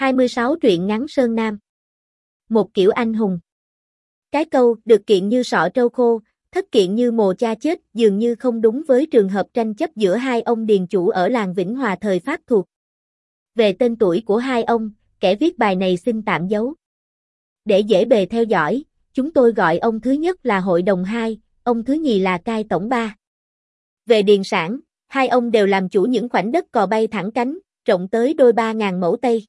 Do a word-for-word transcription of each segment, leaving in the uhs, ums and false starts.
hai mươi sáu truyện ngắn Sơn Nam. Một kiểu anh hùng. Cái câu được kiện như sọ trâu khô, thất kiện như mồ cha chết dường như không đúng với trường hợp tranh chấp giữa hai ông điền chủ ở làng Vĩnh Hòa thời Pháp thuộc. Về tên tuổi của hai ông, kẻ viết bài này xin tạm giấu. Để dễ bề theo dõi, chúng tôi gọi ông thứ nhất là Hội đồng hai, ông thứ nhì là Cai Tổng ba. Về điền sản, hai ông đều làm chủ những khoảnh đất cò bay thẳng cánh, rộng tới đôi ba ngàn mẫu Tây.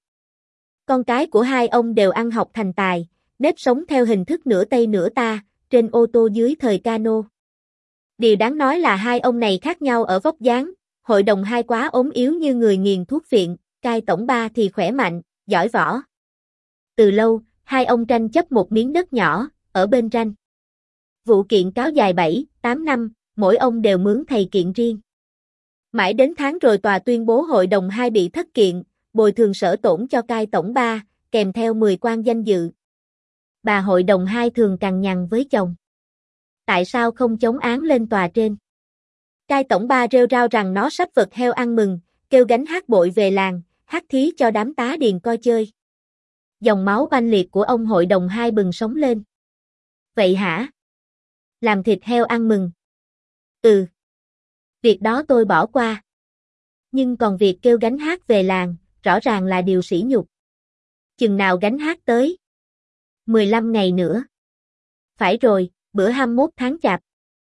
Con cái của hai ông đều ăn học thành tài, nếp sống theo hình thức nửa Tây nửa ta, trên ô tô dưới thời Cano. Điều đáng nói là hai ông này khác nhau ở vóc dáng, Hội đồng hai quá ốm yếu như người nghiền thuốc phiện, Cai Tổng ba thì khỏe mạnh, giỏi võ. Từ lâu, hai ông tranh chấp một miếng đất nhỏ, ở bên ranh. Vụ kiện cáo dài bảy, tám năm, mỗi ông đều mướn thầy kiện riêng. Mãi đến tháng rồi tòa tuyên bố Hội đồng hai bị thất kiện, bồi thường sở tổn cho Cai Tổng ba, kèm theo mười quan danh dự. Bà Hội đồng hai thường cằn nhằn với chồng. Tại sao không chống án lên tòa trên? Cai Tổng ba rêu rao rằng nó sắp vật heo ăn mừng, kêu gánh hát bội về làng, hát thí cho đám tá điền coi chơi. Dòng máu oanh liệt của ông Hội đồng hai bừng sống lên. Vậy hả? Làm thịt heo ăn mừng. Ừ. Việc đó tôi bỏ qua. Nhưng còn việc kêu gánh hát về làng, rõ ràng là điều sỉ nhục. Chừng nào gánh hát tới? mười lăm ngày nữa. Phải rồi, bữa hai mươi mốt tháng chạp.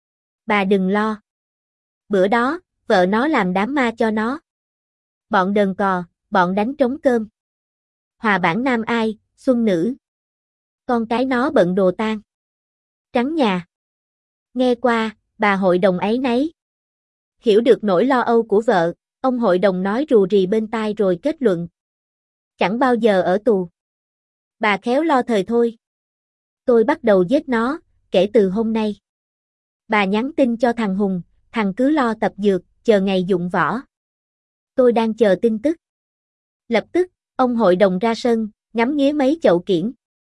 Bà đừng lo. Bữa đó, vợ nó làm đám ma cho nó. Bọn đờn cò, bọn đánh trống cơm. Hòa bản nam ai, xuân nữ. Con cái nó bận đồ tang. Trắng nhà. Nghe qua, bà hội đồng ấy nấy. Hiểu được nỗi lo âu của vợ, ông hội đồng nói rù rì bên tai rồi kết luận. Chẳng bao giờ ở tù. Bà khéo lo thời thôi. Tôi bắt đầu giết nó, kể từ hôm nay. Bà nhắn tin cho thằng Hùng, thằng cứ lo tập dược, chờ ngày dụng võ. Tôi đang chờ tin tức. Lập tức, ông hội đồng ra sân, ngắm nghía mấy chậu kiển.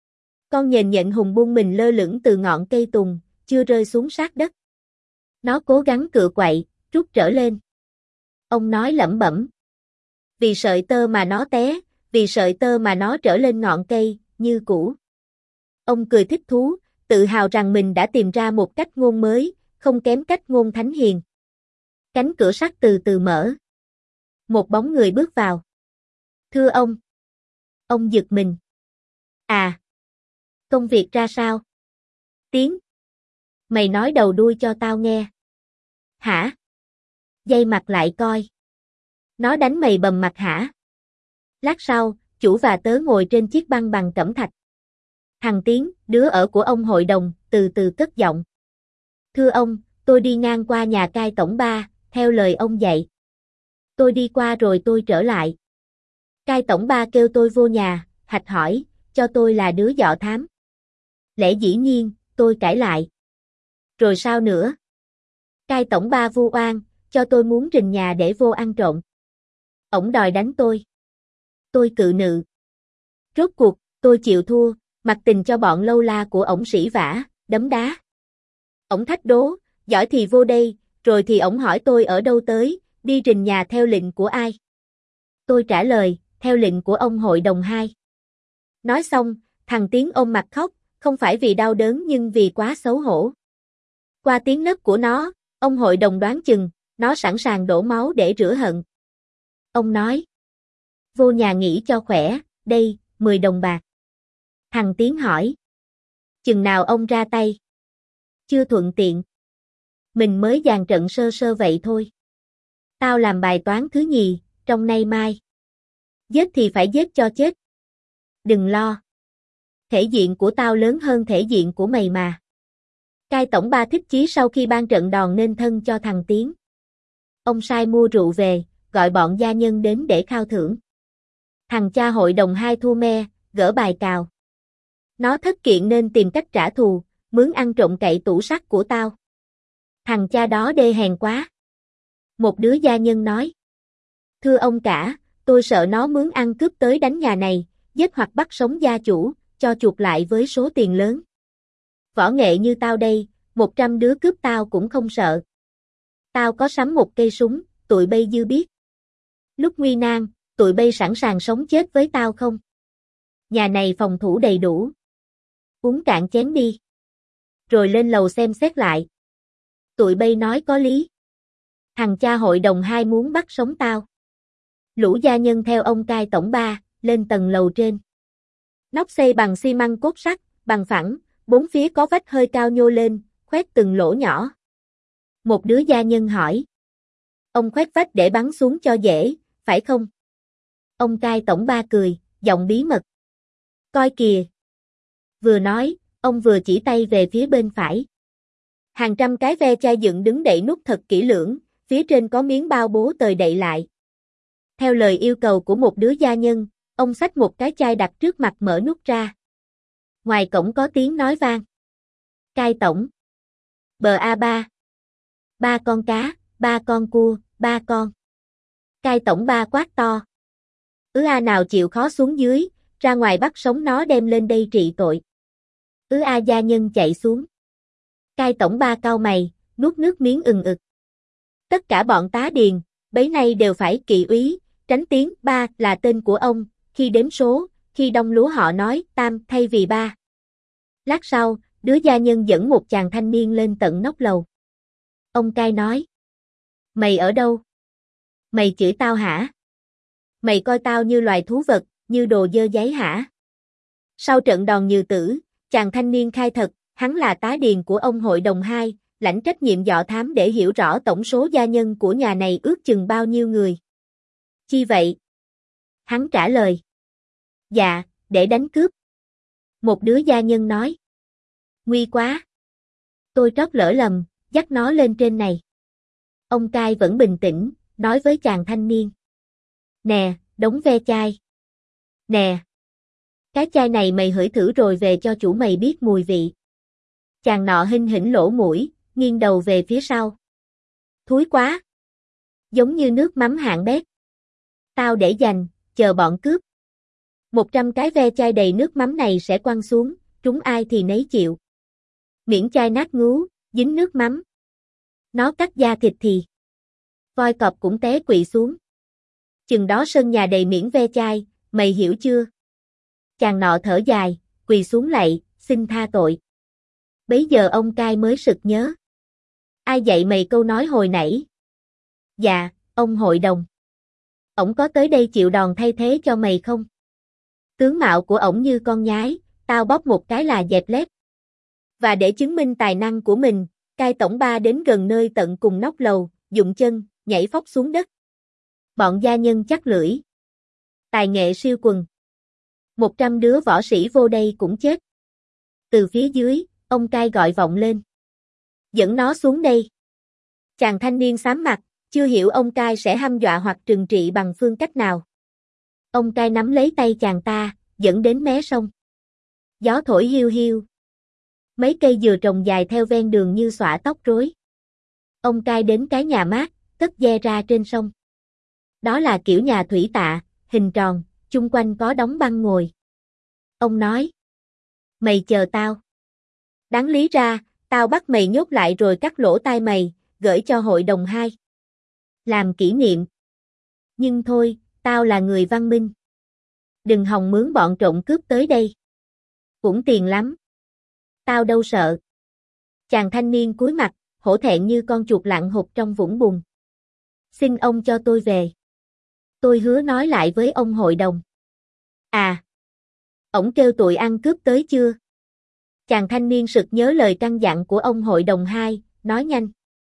Con nhện nhện Hùng buông mình lơ lửng từ ngọn cây tùng, chưa rơi xuống sát đất. Nó cố gắng cựa quậy, rút trở lên. Ông nói lẩm bẩm. Vì sợi tơ mà nó té, vì sợi tơ mà nó trở lên ngọn cây, như cũ. Ông cười thích thú, tự hào rằng mình đã tìm ra một cách ngôn mới, không kém cách ngôn thánh hiền. Cánh cửa sắt từ từ mở. Một bóng người bước vào. Thưa ông. Ông giật mình. À. Công việc ra sao? Tiếng. Mày nói đầu đuôi cho tao nghe. Hả? Dây mặt lại coi. Nó đánh mày bầm mặt hả? Lát sau, chủ và tớ ngồi trên chiếc băng bằng cẩm thạch. Thằng Tiến, đứa ở của ông hội đồng, từ từ cất giọng. Thưa ông, tôi đi ngang qua nhà Cai Tổng ba, theo lời ông dạy. Tôi đi qua rồi tôi trở lại. Cai Tổng ba kêu tôi vô nhà, hạch hỏi, cho tôi là đứa dọ thám. Lẽ dĩ nhiên, tôi cãi lại. Rồi sao nữa? Cai Tổng ba vu oan, cho tôi muốn rình nhà để vô ăn trộm. Ổng đòi đánh tôi. Tôi cự nự. Rốt cuộc, tôi chịu thua, mặc tình cho bọn lâu la của ổng sỉ vả, đấm đá. Ổng thách đố, giỏi thì vô đây, rồi thì ổng hỏi tôi ở đâu tới, đi rình nhà theo lệnh của ai. Tôi trả lời, theo lệnh của ông hội đồng hai. Nói xong, thằng Tiến ôm mặt khóc, không phải vì đau đớn nhưng vì quá xấu hổ. Qua tiếng nấc của nó, ông hội đồng đoán chừng, nó sẵn sàng đổ máu để rửa hận. Ông nói, vô nhà nghỉ cho khỏe, đây, mười đồng bạc. Thằng Tiến hỏi, chừng nào ông ra tay? Chưa thuận tiện. Mình mới dàn trận sơ sơ vậy thôi. Tao làm bài toán thứ nhì, trong nay mai. Giết thì phải giết cho chết. Đừng lo. Thể diện của tao lớn hơn thể diện của mày mà. Cai Tổng ba thích chí sau khi ban trận đòn nên thân cho thằng Tiến. Ông sai mua rượu về, gọi bọn gia nhân đến để khao thưởng. Thằng cha hội đồng hai thua me, gỡ bài cào. Nó thất kiện nên tìm cách trả thù, mướn ăn trộm cậy tủ sắt của tao. Thằng cha đó đê hèn quá. Một đứa gia nhân nói. Thưa ông cả, tôi sợ nó mướn ăn cướp tới đánh nhà này, giết hoặc bắt sống gia chủ, cho chuộc lại với số tiền lớn. Võ nghệ như tao đây, một trăm đứa cướp tao cũng không sợ. Tao có sắm một cây súng, tụi bây dư biết. Lúc nguy nan, tụi bây sẵn sàng sống chết với tao không? Nhà này phòng thủ đầy đủ. Uống cạn chén đi. Rồi lên lầu xem xét lại. Tụi bay nói có lý. Thằng cha hội đồng hai muốn bắt sống tao. Lũ gia nhân theo ông cai tổng ba, lên tầng lầu trên. Nóc xây bằng xi măng cốt sắt, bằng phẳng, bốn phía có vách hơi cao nhô lên, khoét từng lỗ nhỏ. Một đứa gia nhân hỏi. Ông khoét vách để bắn xuống cho dễ, phải không? Ông cai tổng ba cười, giọng bí mật. Coi kìa. Vừa nói, ông vừa chỉ tay về phía bên phải. Hàng trăm cái ve chai dựng đứng đậy nút thật kỹ lưỡng, phía trên có miếng bao bố tời đậy lại. Theo lời yêu cầu của một đứa gia nhân, ông xách một cái chai đặt trước mặt mở nút ra. Ngoài cổng có tiếng nói vang. Cai tổng. Bờ a ba. Ba con cá, ba con cua, ba con. Cai tổng ba quát to. Ứ a nào chịu khó xuống dưới, ra ngoài bắt sống nó đem lên đây trị tội. Ứ a gia nhân chạy xuống. Cai tổng ba cau mày, nuốt nước miếng ừng ực. Tất cả bọn tá điền, bấy nay đều phải kỵ úy, tránh tiếng ba là tên của ông, khi đếm số, khi đông lúa họ nói tam thay vì ba. Lát sau, đứa gia nhân dẫn một chàng thanh niên lên tận nóc lầu. Ông cai nói. Mày ở đâu? Mày chửi tao hả? Mày coi tao như loài thú vật, như đồ dơ giấy hả? Sau trận đòn nhừ tử, chàng thanh niên khai thật, hắn là tá điền của ông hội đồng hai, lãnh trách nhiệm dọ thám để hiểu rõ tổng số gia nhân của nhà này ước chừng bao nhiêu người. Chi vậy? Hắn trả lời. Dạ, để đánh cướp. Một đứa gia nhân nói. Nguy quá. Tôi trót lỡ lầm, dắt nó lên trên này. Ông cai vẫn bình tĩnh, nói với chàng thanh niên. Nè, đống ve chai. Nè. Cái chai này mày hửi thử rồi về cho chủ mày biết mùi vị. Chàng nọ hinh hỉnh lỗ mũi, nghiêng đầu về phía sau. Thúi quá. Giống như nước mắm hạng bét. Tao để dành, chờ bọn cướp. Một trăm cái ve chai đầy nước mắm này sẽ quăng xuống, trúng ai thì nấy chịu. Miễn chai nát ngú, dính nước mắm. Nó cắt da thịt thì. Voi cọp cũng té quỵ xuống. Chừng đó sân nhà đầy miễn ve chai, mày hiểu chưa? Chàng nọ thở dài, quỳ xuống lạy, xin tha tội. Bấy giờ ông cai mới sực nhớ. Ai dạy mày câu nói hồi nãy? Dạ, ông hội đồng. Ổng có tới đây chịu đòn thay thế cho mày không? Tướng mạo của ổng như con nhái, tao bóp một cái là dẹp lép. Và để chứng minh tài năng của mình, cai tổng ba đến gần nơi tận cùng nóc lầu, dụng chân, nhảy phóc xuống đất. Bọn gia nhân chắc lưỡi. Tài nghệ siêu quần. Một trăm đứa võ sĩ vô đây cũng chết. Từ phía dưới, ông cai gọi vọng lên. Dẫn nó xuống đây. Chàng thanh niên xám mặt, chưa hiểu ông cai sẽ hăm dọa hoặc trừng trị bằng phương cách nào. Ông cai nắm lấy tay chàng ta, dẫn đến mé sông. Gió thổi hiu hiu. Mấy cây dừa trồng dài theo ven đường như xõa tóc rối. Ông cai đến cái nhà mát, cất ve ra trên sông. Đó là kiểu nhà thủy tạ, hình tròn, chung quanh có đống băng ngồi. Ông nói. Mày chờ tao. Đáng lý ra, tao bắt mày nhốt lại rồi cắt lỗ tai mày, gửi cho hội đồng hai. Làm kỷ niệm. Nhưng thôi, tao là người văn minh. Đừng hòng mướn bọn trộm cướp tới đây. Cũng tiền lắm. Tao đâu sợ. Chàng thanh niên cúi mặt, hổ thẹn như con chuột lặn hụt trong vũng bùn. Xin ông cho tôi về. Tôi hứa nói lại với ông hội đồng. À. Ổng kêu tụi ăn cướp tới chưa? Chàng thanh niên sực nhớ lời căn dặn của ông hội đồng hai, nói nhanh.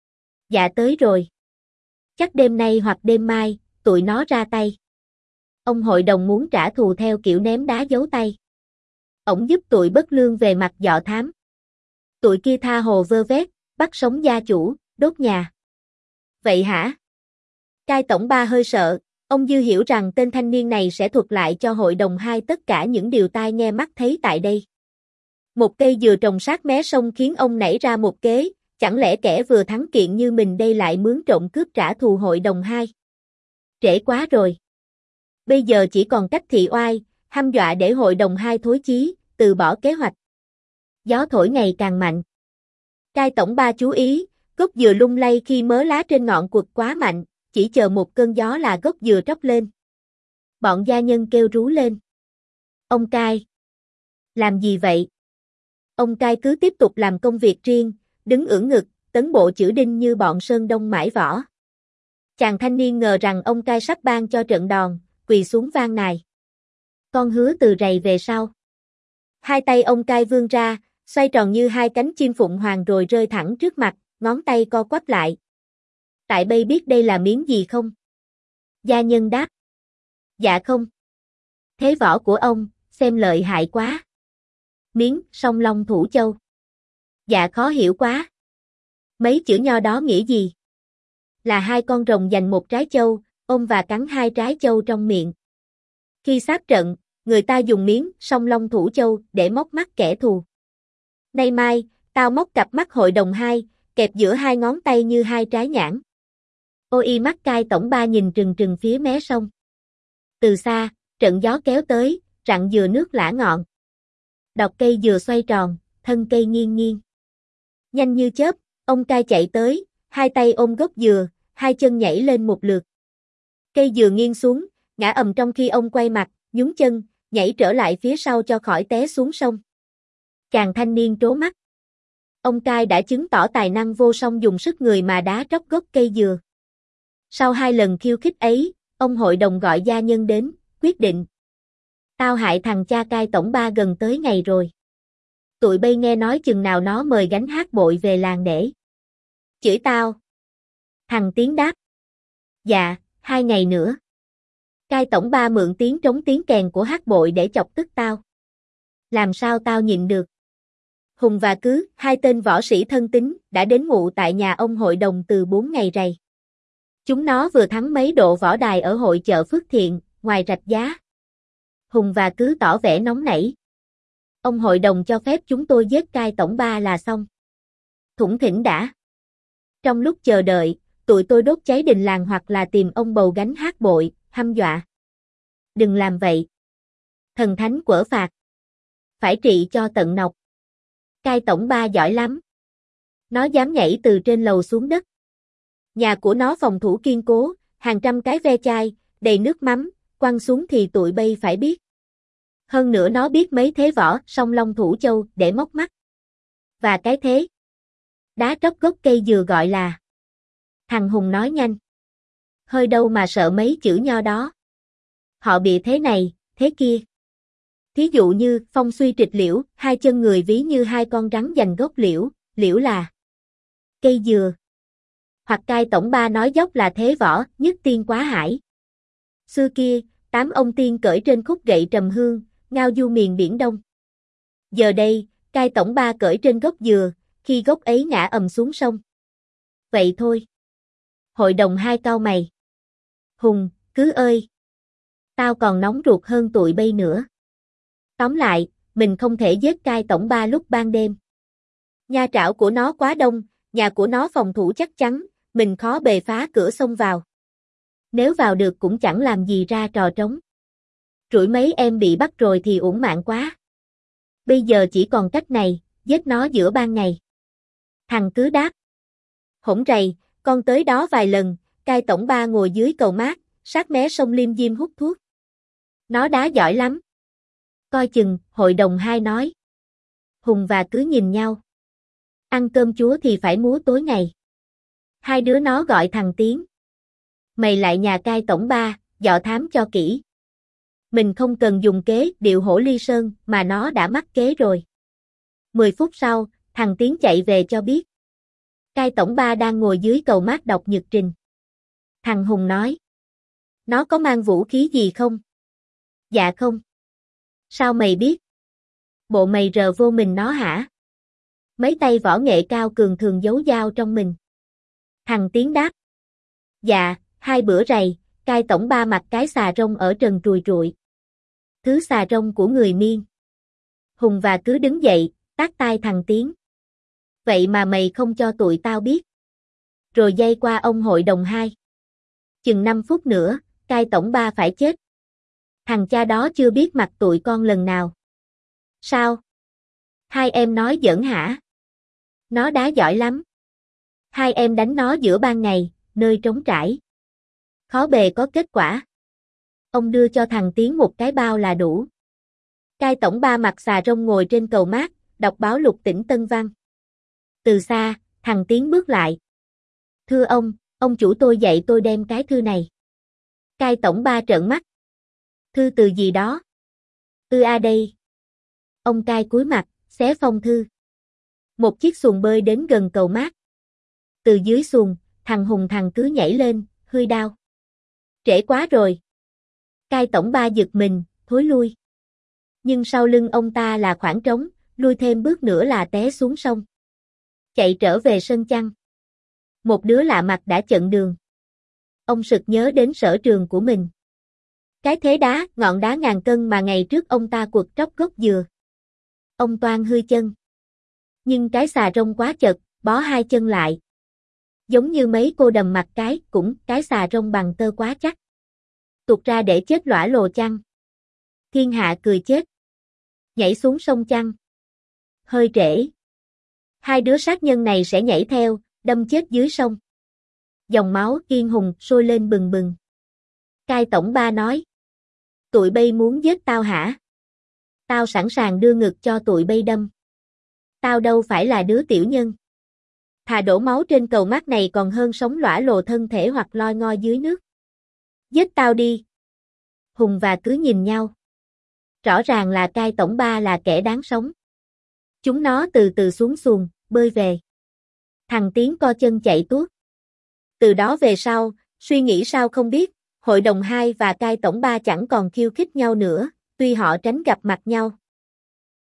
Dạ tới rồi. Chắc đêm nay hoặc đêm mai, tụi nó ra tay. Ông hội đồng muốn trả thù theo kiểu ném đá giấu tay. Ổng giúp tụi bất lương về mặt dọ thám. Tụi kia tha hồ vơ vét, bắt sống gia chủ, đốt nhà. Vậy hả? Cai tổng ba hơi sợ, ông dư hiểu rằng tên thanh niên này sẽ thuật lại cho hội đồng hai tất cả những điều tai nghe mắt thấy tại đây. Một cây dừa trồng sát mé sông khiến ông nảy ra một kế, chẳng lẽ kẻ vừa thắng kiện như mình đây lại mướn trộm cướp trả thù hội đồng hai? Trễ quá rồi. Bây giờ chỉ còn cách thị oai, hăm dọa để hội đồng hai thối chí, từ bỏ kế hoạch. Gió thổi ngày càng mạnh. Cai tổng ba chú ý, gốc dừa lung lay khi mớ lá trên ngọn quật quá mạnh, chỉ chờ một cơn gió là gốc dừa tróc lên. Bọn gia nhân kêu rú lên. Ông cai. Làm gì vậy? Ông cai cứ tiếp tục làm công việc riêng, đứng ưỡn ngực, tấn bộ chữ đinh như bọn Sơn Đông mãi võ. Chàng thanh niên ngờ rằng ông cai sắp ban cho trận đòn, quỳ xuống van nài. Con hứa từ rày về sau. Hai tay ông cai vươn ra, xoay tròn như hai cánh chim phụng hoàng rồi rơi thẳng trước mặt, ngón tay co quắp lại. Tại bây biết đây là miếng gì không? Gia nhân đáp. Dạ không. Thế võ của ông, xem lợi hại quá. Miếng, song long thủ châu. Dạ khó hiểu quá. Mấy chữ nho đó nghĩa gì? Là hai con rồng giành một trái châu, ôm và cắn hai trái châu trong miệng. Khi sáp trận, người ta dùng miếng, song long thủ châu, để móc mắt kẻ thù. Nay mai, tao móc cặp mắt hội đồng hai, kẹp giữa hai ngón tay như hai trái nhãn. Ôi mắt cai tổng ba nhìn trừng trừng phía mé sông. Từ xa, trận gió kéo tới, rặng dừa nước lã ngọn. Đọt cây dừa xoay tròn, thân cây nghiêng nghiêng. Nhanh như chớp, ông cai chạy tới, hai tay ôm gốc dừa, hai chân nhảy lên một lượt. Cây dừa nghiêng xuống, ngã ầm trong khi ông quay mặt, nhún chân, nhảy trở lại phía sau cho khỏi té xuống sông. Chàng thanh niên trố mắt. Ông cai đã chứng tỏ tài năng vô song dùng sức người mà đá tróc gốc cây dừa. Sau hai lần khiêu khích ấy, ông hội đồng gọi gia nhân đến, quyết định. Tao hại thằng cha cai tổng ba gần tới ngày rồi. Tụi bay nghe nói chừng nào nó mời gánh hát bội về làng để. Chửi tao. Thằng Tiến đáp. Dạ, hai ngày nữa. Cai tổng ba mượn tiếng trống tiếng kèn của hát bội để chọc tức tao. Làm sao tao nhịn được? Hùng và Cứ, hai tên võ sĩ thân tín, đã đến ngụ tại nhà ông hội đồng từ bốn ngày rày. Chúng nó vừa thắng mấy độ võ đài ở hội chợ Phước Thiện, ngoài Rạch Giá. Hùng và Cứ tỏ vẻ nóng nảy. Ông hội đồng cho phép chúng tôi giết cai tổng ba là xong. Thủng thỉnh đã. Trong lúc chờ đợi, tụi tôi đốt cháy đình làng hoặc là tìm ông bầu gánh hát bội, hăm dọa. Đừng làm vậy. Thần thánh quở phạt. Phải trị cho tận nọc. Cai tổng ba giỏi lắm. Nó dám nhảy từ trên lầu xuống đất. Nhà của nó phòng thủ kiên cố, hàng trăm cái ve chai, đầy nước mắm, quăng xuống thì tụi bay phải biết. Hơn nữa nó biết mấy thế võ, song long thủ châu, để móc mắt. Và cái thế. Đá tróc gốc cây dừa gọi là. Thằng Hùng nói nhanh. Hơi đâu mà sợ mấy chữ nho đó. Họ bị thế này, thế kia. Thí dụ như, phong suy trịch liễu, hai chân người ví như hai con rắn giành gốc liễu, liễu là cây dừa. Hoặc cai tổng ba nói dốc là thế võ, nhất tiên quá hải. Xưa kia, tám ông tiên cởi trên khúc gậy trầm hương, ngao du miền biển Đông. Giờ đây, cai tổng ba cởi trên gốc dừa, khi gốc ấy ngã ầm xuống sông. Vậy thôi. Hội đồng hai cau mày. Hùng, Cứ ơi. Tao còn nóng ruột hơn tụi bay nữa. Tóm lại, mình không thể giết cai tổng ba lúc ban đêm. Nha trảo của nó quá đông, nhà của nó phòng thủ chắc chắn, mình khó bề phá cửa xông vào. Nếu vào được cũng chẳng làm gì ra trò trống. Rủi mấy em bị bắt rồi thì uổng mạng quá. Bây giờ chỉ còn cách này, giết nó giữa ban ngày. Thằng Cứ đáp. Hỗn rầy, con tới đó vài lần, cai tổng ba ngồi dưới cầu mát, sát mé sông Liêm Diêm hút thuốc. Nó đá giỏi lắm. Coi chừng, hội đồng hai nói. Hùng và Cứ nhìn nhau. Ăn cơm chúa thì phải múa tối ngày. Hai đứa nó gọi thằng Tiến. Mày lại nhà cai tổng ba, dọ thám cho kỹ. Mình không cần dùng kế điệu hổ ly sơn mà nó đã mắc kế rồi. Mười phút sau, thằng Tiến chạy về cho biết. Cai tổng ba đang ngồi dưới cầu mát đọc nhật trình. Thằng Hùng nói. Nó có mang vũ khí gì không? Dạ không. Sao mày biết? Bộ mày rờ vô mình nó hả? Mấy tay võ nghệ cao cường thường giấu dao trong mình. Thằng Tiến đáp. Dạ, hai bữa rày, cai tổng ba mặc cái xà rông ở trần trùi trụi. Thứ xà rông của người Miên. Hùng và Cứ đứng dậy, tát tai thằng Tiến. Vậy mà mày không cho tụi tao biết. Rồi dây qua ông hội đồng hai. Chừng năm phút nữa, cai tổng ba phải chết. Thằng cha đó chưa biết mặt tụi con lần nào. Sao? Hai em nói giỡn hả? Nó đá giỏi lắm. Hai em đánh nó giữa ban ngày, nơi trống trải. Khó bề có kết quả. Ông đưa cho thằng Tiến một cái bao là đủ. Cai tổng ba mặt xà rông ngồi trên cầu mát, đọc báo lục tỉnh Tân Văn. Từ xa, thằng Tiến bước lại. Thưa ông, ông chủ tôi dạy tôi đem cái thư này. Cai tổng ba trợn mắt. Thư từ gì đó? Ư a đây. Ông Cai cúi mặt, xé phong thư. Một chiếc xuồng bơi đến gần cầu mát. Từ dưới xuồng, thằng Hùng thằng cứ nhảy lên, hươi đau. Trễ quá rồi. Cai tổng ba giật mình, thối lui. Nhưng sau lưng ông ta là khoảng trống, lui thêm bước nữa là té xuống sông. Chạy trở về sân chăn. Một đứa lạ mặt đã chặn đường. Ông sực nhớ đến sở trường của mình. Cái thế đá, ngọn đá ngàn cân mà ngày trước ông ta quật tróc gốc dừa. Ông toan hươi chân. Nhưng cái xà rông quá chật, bó hai chân lại. Giống như mấy cô đầm mặt cái, cũng cái xà rông bằng tơ quá chắc. Tuột ra để chết lõa lồ chăng. Thiên hạ cười chết. Nhảy xuống sông chăng. Hơi trễ. Hai đứa sát nhân này sẽ nhảy theo, đâm chết dưới sông. Dòng máu Kiên Hùng sôi lên bừng bừng. Cai tổng ba nói. Tụi bay muốn giết tao hả? Tao sẵn sàng đưa ngực cho tụi bay đâm. Tao đâu phải là đứa tiểu nhân. Thà đổ máu trên cầu mát này còn hơn sống lõa lồ thân thể hoặc loi ngoi dưới nước. Giết tao đi. Hùng và cứ nhìn nhau. Rõ ràng là Cai tổng ba là kẻ đáng sống. Chúng nó từ từ xuống xuồng, bơi về. Thằng Tiến co chân chạy tuốt. Từ đó về sau, suy nghĩ sao không biết, hội đồng hai và Cai tổng ba chẳng còn khiêu khích nhau nữa, tuy họ tránh gặp mặt nhau.